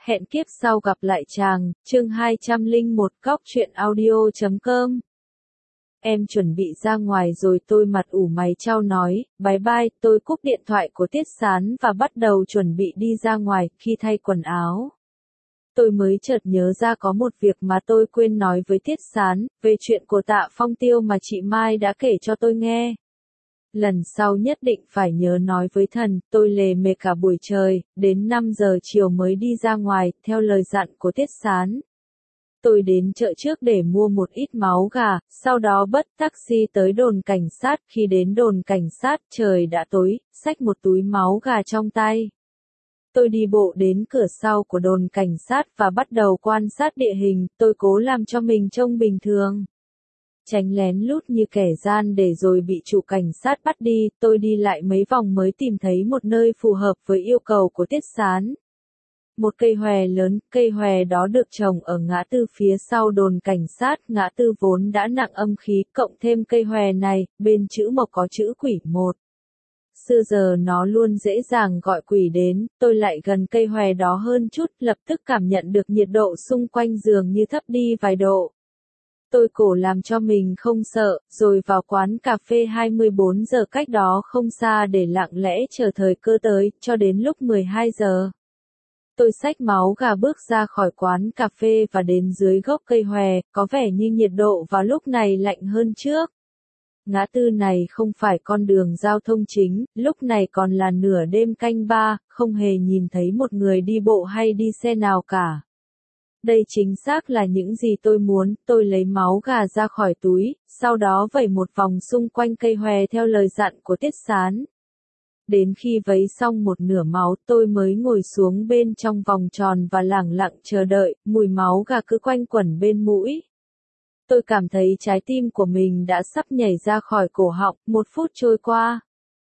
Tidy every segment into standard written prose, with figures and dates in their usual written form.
Hẹn kiếp sau gặp lại chàng, chương 201 Góc truyện audio.com. Em chuẩn bị ra ngoài rồi, tôi mặt ủ mày chau nói, bye bye, tôi cúp điện thoại của Tiết Sán và bắt đầu chuẩn bị đi ra ngoài. Khi thay quần áo, tôi mới chợt nhớ ra có một việc mà tôi quên nói với Tiết Sán, về chuyện của Tạ Phong Tiêu mà chị Mai đã kể cho tôi nghe. Lần sau nhất định phải nhớ nói với thần. Tôi lề mề cả buổi trời, đến 5 giờ chiều mới đi ra ngoài, theo lời dặn của Tiết Sán. Tôi đến chợ trước để mua một ít máu gà, sau đó bắt taxi tới đồn cảnh sát. Khi đến đồn cảnh sát, trời đã tối, xách một túi máu gà trong tay. Tôi đi bộ đến cửa sau của đồn cảnh sát và bắt đầu quan sát địa hình. Tôi cố làm cho mình trông bình thường, tránh lén lút như kẻ gian để rồi bị chủ cảnh sát bắt đi. Tôi đi lại mấy vòng mới tìm thấy một nơi phù hợp với yêu cầu của Tiết Sán. Một cây hòe lớn, cây hòe đó được trồng ở ngã tư phía sau đồn cảnh sát. Ngã tư vốn đã nặng âm khí, cộng thêm cây hòe này, bên chữ mộc có chữ quỷ một. Xưa giờ nó luôn dễ dàng gọi quỷ đến. Tôi lại gần cây hòe đó hơn chút, lập tức cảm nhận được nhiệt độ xung quanh dường như thấp đi vài độ. Tôi cố làm cho mình không sợ, rồi vào quán cà phê 24 giờ cách đó không xa để lặng lẽ chờ thời cơ tới, cho đến lúc 12 giờ. Tôi xách máu gà bước ra khỏi quán cà phê và đến dưới gốc cây hòe, có vẻ như nhiệt độ vào lúc này lạnh hơn trước. Ngã tư này không phải con đường giao thông chính, lúc này còn là nửa đêm canh ba, không hề nhìn thấy một người đi bộ hay đi xe nào cả. Đây chính xác là những gì tôi muốn. Tôi lấy máu gà ra khỏi túi, sau đó vẩy một vòng xung quanh cây hòe theo lời dặn của Tiết Sán. Đến khi vấy xong một nửa máu, tôi mới ngồi xuống bên trong vòng tròn và lẳng lặng chờ đợi. Mùi máu gà cứ quanh quẩn bên mũi. Tôi cảm thấy trái tim của mình đã sắp nhảy ra khỏi cổ họng. 1 phút trôi qua,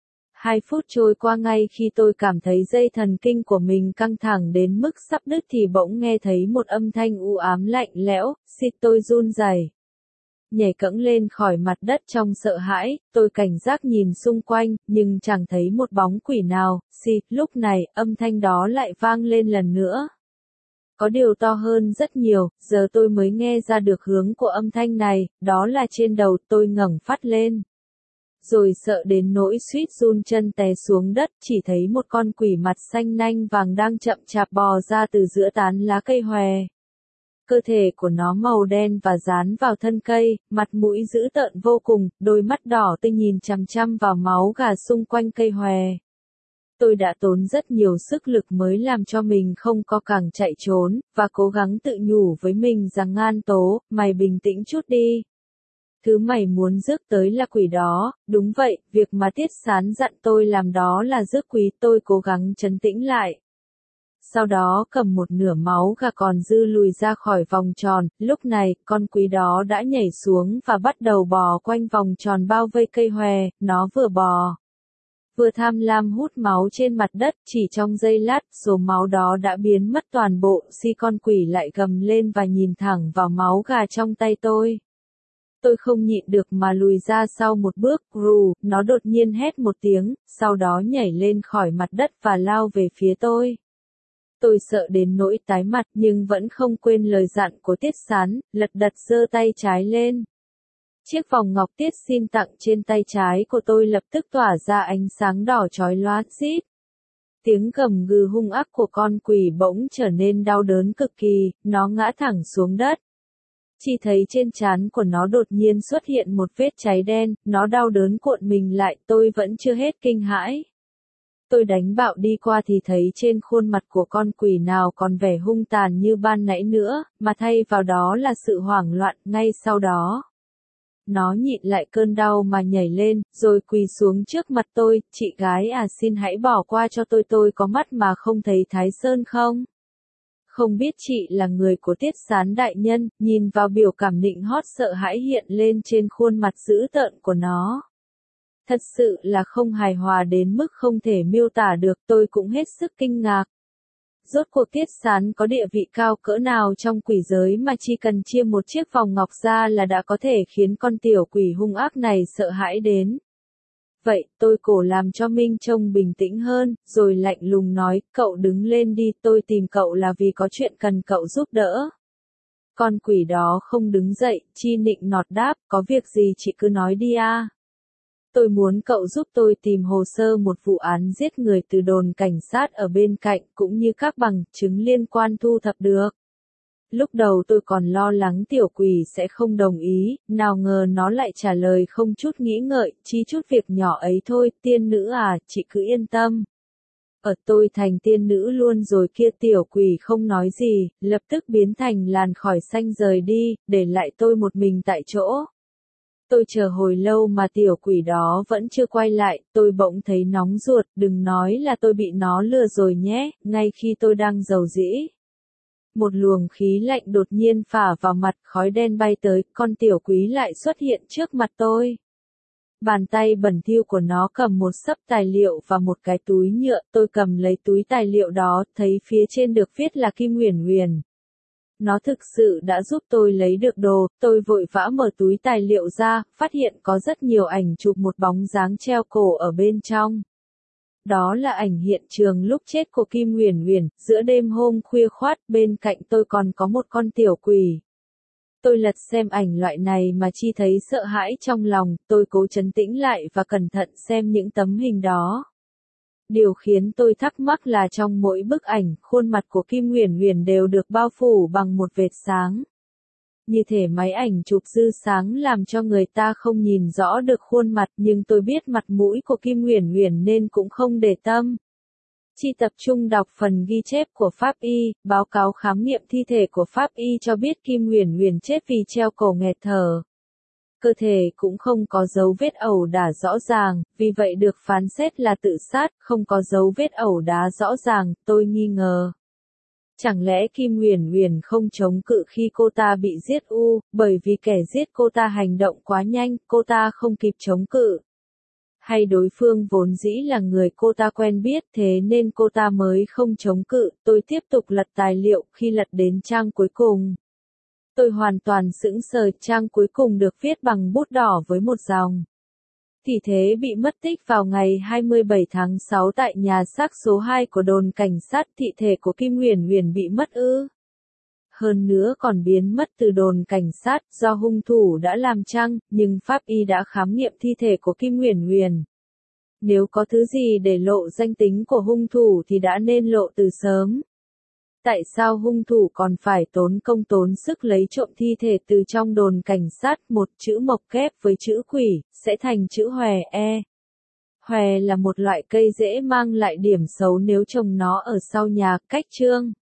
2 phút trôi qua. Ngay khi tôi cảm thấy dây thần kinh của mình căng thẳng đến mức sắp đứt thì bỗng nghe thấy một âm thanh u ám lạnh lẽo. Xịt, tôi run rẩy, nhảy cẫng lên khỏi mặt đất trong sợ hãi. Tôi cảnh giác nhìn xung quanh, nhưng chẳng thấy một bóng quỷ nào. Xịt, lúc này, âm thanh đó lại vang lên lần nữa. Có điều to hơn rất nhiều, giờ tôi mới nghe ra được hướng của âm thanh này, đó là trên đầu. Tôi ngẩng phát lên, rồi sợ đến nỗi suýt run chân té xuống đất. Chỉ thấy một con quỷ mặt xanh nanh vàng đang chậm chạp bò ra từ giữa tán lá cây hòe. Cơ thể của nó màu đen và dán vào thân cây, mặt mũi dữ tợn vô cùng, đôi mắt đỏ tươi nhìn chằm chằm vào máu gà xung quanh cây hòe. Tôi đã tốn rất nhiều sức lực mới làm cho mình không có cẳng chạy trốn, và cố gắng tự nhủ với mình rằng An Tố, mày bình tĩnh chút đi. Thứ mày muốn rước tới là quỷ đó. Đúng vậy, việc mà Tiết Sán dặn tôi làm đó là rước quỷ. Tôi cố gắng trấn tĩnh lại. Sau đó cầm một nửa máu gà còn dư lùi ra khỏi vòng tròn. Lúc này, con quỷ đó đã nhảy xuống và bắt đầu bò quanh vòng tròn bao vây cây hòe. Nó vừa bò, vừa tham lam hút máu trên mặt đất. Chỉ trong giây lát, số máu đó đã biến mất toàn bộ. Con quỷ lại gầm lên và nhìn thẳng vào máu gà trong tay tôi. Tôi không nhịn được mà lùi ra sau một bước. Rù, nó đột nhiên hét một tiếng, sau đó nhảy lên khỏi mặt đất và lao về phía tôi. Tôi sợ đến nỗi tái mặt nhưng vẫn không quên lời dặn của Tiết Sán, lật đật giơ tay trái lên. Chiếc vòng ngọc Tiết xin tặng trên tay trái của tôi lập tức tỏa ra ánh sáng đỏ chói lóa. Rít. Tiếng gầm gừ hung ác của con quỷ bỗng trở nên đau đớn cực kỳ, nó ngã thẳng xuống đất. Chỉ thấy trên trán của nó đột nhiên xuất hiện một vết cháy đen, nó đau đớn cuộn mình lại. Tôi vẫn chưa hết kinh hãi. Tôi đánh bạo đi qua thì thấy trên khuôn mặt của con quỷ nào còn vẻ hung tàn như ban nãy nữa, mà thay vào đó là sự hoảng loạn. Ngay sau đó, nó nhịn lại cơn đau mà nhảy lên, rồi quỳ xuống trước mặt tôi. Chị gái à, xin hãy bỏ qua cho tôi có mắt mà không thấy Thái Sơn không? Không biết chị là người của Tiết Sán đại nhân. Nhìn vào biểu cảm nịnh hót sợ hãi hiện lên trên khuôn mặt dữ tợn của nó. Thật sự là không hài hòa đến mức không thể miêu tả được. Tôi cũng hết sức kinh ngạc. Rốt cuộc Tiết Sán có địa vị cao cỡ nào trong quỷ giới mà chỉ cần chia một chiếc vòng ngọc ra là đã có thể khiến con tiểu quỷ hung ác này sợ hãi đến Vậy, tôi cổ làm cho Minh trông bình tĩnh hơn, rồi lạnh lùng nói, cậu đứng lên đi, tôi tìm cậu là vì có chuyện cần cậu giúp đỡ. Con quỷ đó không đứng dậy, Chi nịnh nọt đáp, có việc gì chị cứ nói đi a. Tôi muốn cậu giúp tôi tìm hồ sơ một vụ án giết người từ đồn cảnh sát ở bên cạnh, cũng như các bằng chứng liên quan thu thập được. Lúc đầu tôi còn lo lắng tiểu quỷ sẽ không đồng ý, nào ngờ nó lại trả lời không chút nghĩ ngợi, chỉ chút việc nhỏ ấy thôi, tiên nữ à, chị cứ yên tâm. Ở tôi thành tiên nữ luôn rồi kia, tiểu quỷ không nói gì, lập tức biến thành làn khói xanh rời đi, để lại tôi một mình tại chỗ. Tôi chờ hồi lâu mà tiểu quỷ đó vẫn chưa quay lại, tôi bỗng thấy nóng ruột, đừng nói là tôi bị nó lừa rồi nhé, ngay khi tôi đang giàu dĩ. Một luồng khí lạnh đột nhiên phả vào mặt, khói đen bay tới, con tiểu quỷ lại xuất hiện trước mặt tôi. Bàn tay bẩn thỉu của nó cầm một xấp tài liệu và một cái túi nhựa, tôi cầm lấy túi tài liệu đó, thấy phía trên được viết là Kim Uyển Uyển. Nó thực sự đã giúp tôi lấy được đồ, tôi vội vã mở túi tài liệu ra, phát hiện có rất nhiều ảnh chụp một bóng dáng treo cổ ở bên trong. Đó là ảnh hiện trường lúc chết của Kim Uyển Uyển, giữa đêm hôm khuya khoắt, bên cạnh tôi còn có một con tiểu quỷ. Tôi lật xem ảnh loại này mà chỉ thấy sợ hãi trong lòng, tôi cố trấn tĩnh lại và cẩn thận xem những tấm hình đó. Điều khiến tôi thắc mắc là trong mỗi bức ảnh, khuôn mặt của Kim Uyển Uyển đều được bao phủ bằng một vệt sáng. Như thể máy ảnh chụp dư sáng làm cho người ta không nhìn rõ được khuôn mặt, nhưng tôi biết mặt mũi của Kim Uyển Uyển nên cũng không để tâm. Chỉ tập trung đọc phần ghi chép của pháp y, báo cáo khám nghiệm thi thể của pháp y cho biết Kim Uyển Uyển chết vì treo cổ nghẹt thở. Cơ thể cũng không có dấu vết ẩu đả rõ ràng, vì vậy được phán xét là tự sát, không có dấu vết ẩu đả rõ ràng, tôi nghi ngờ. Chẳng lẽ Kim Uyển Uyển không chống cự khi cô ta bị giết bởi vì kẻ giết cô ta hành động quá nhanh, cô ta không kịp chống cự. Hay đối phương vốn dĩ là người cô ta quen biết thế nên cô ta mới không chống cự, tôi tiếp tục lật tài liệu, khi lật đến trang cuối cùng. Tôi hoàn toàn sững sờ, trang cuối cùng được viết bằng bút đỏ với một dòng. Thì thế bị mất tích vào ngày 27 tháng 6 tại nhà xác số 2 của đồn cảnh sát, thị thể của Kim Uyển Uyển bị mất ư. Hơn nữa còn biến mất từ đồn cảnh sát, do hung thủ đã làm chăng, nhưng pháp y đã khám nghiệm thi thể của Kim Uyển Uyển. Nếu có thứ gì để lộ danh tính của hung thủ thì đã nên lộ từ sớm. Tại sao hung thủ còn phải tốn công tốn sức lấy trộm thi thể từ trong đồn cảnh sát, một chữ mộc kép với chữ quỷ, sẽ thành chữ hòe e. Hòe là một loại cây dễ mang lại điểm xấu nếu trồng nó ở sau nhà, cách chương.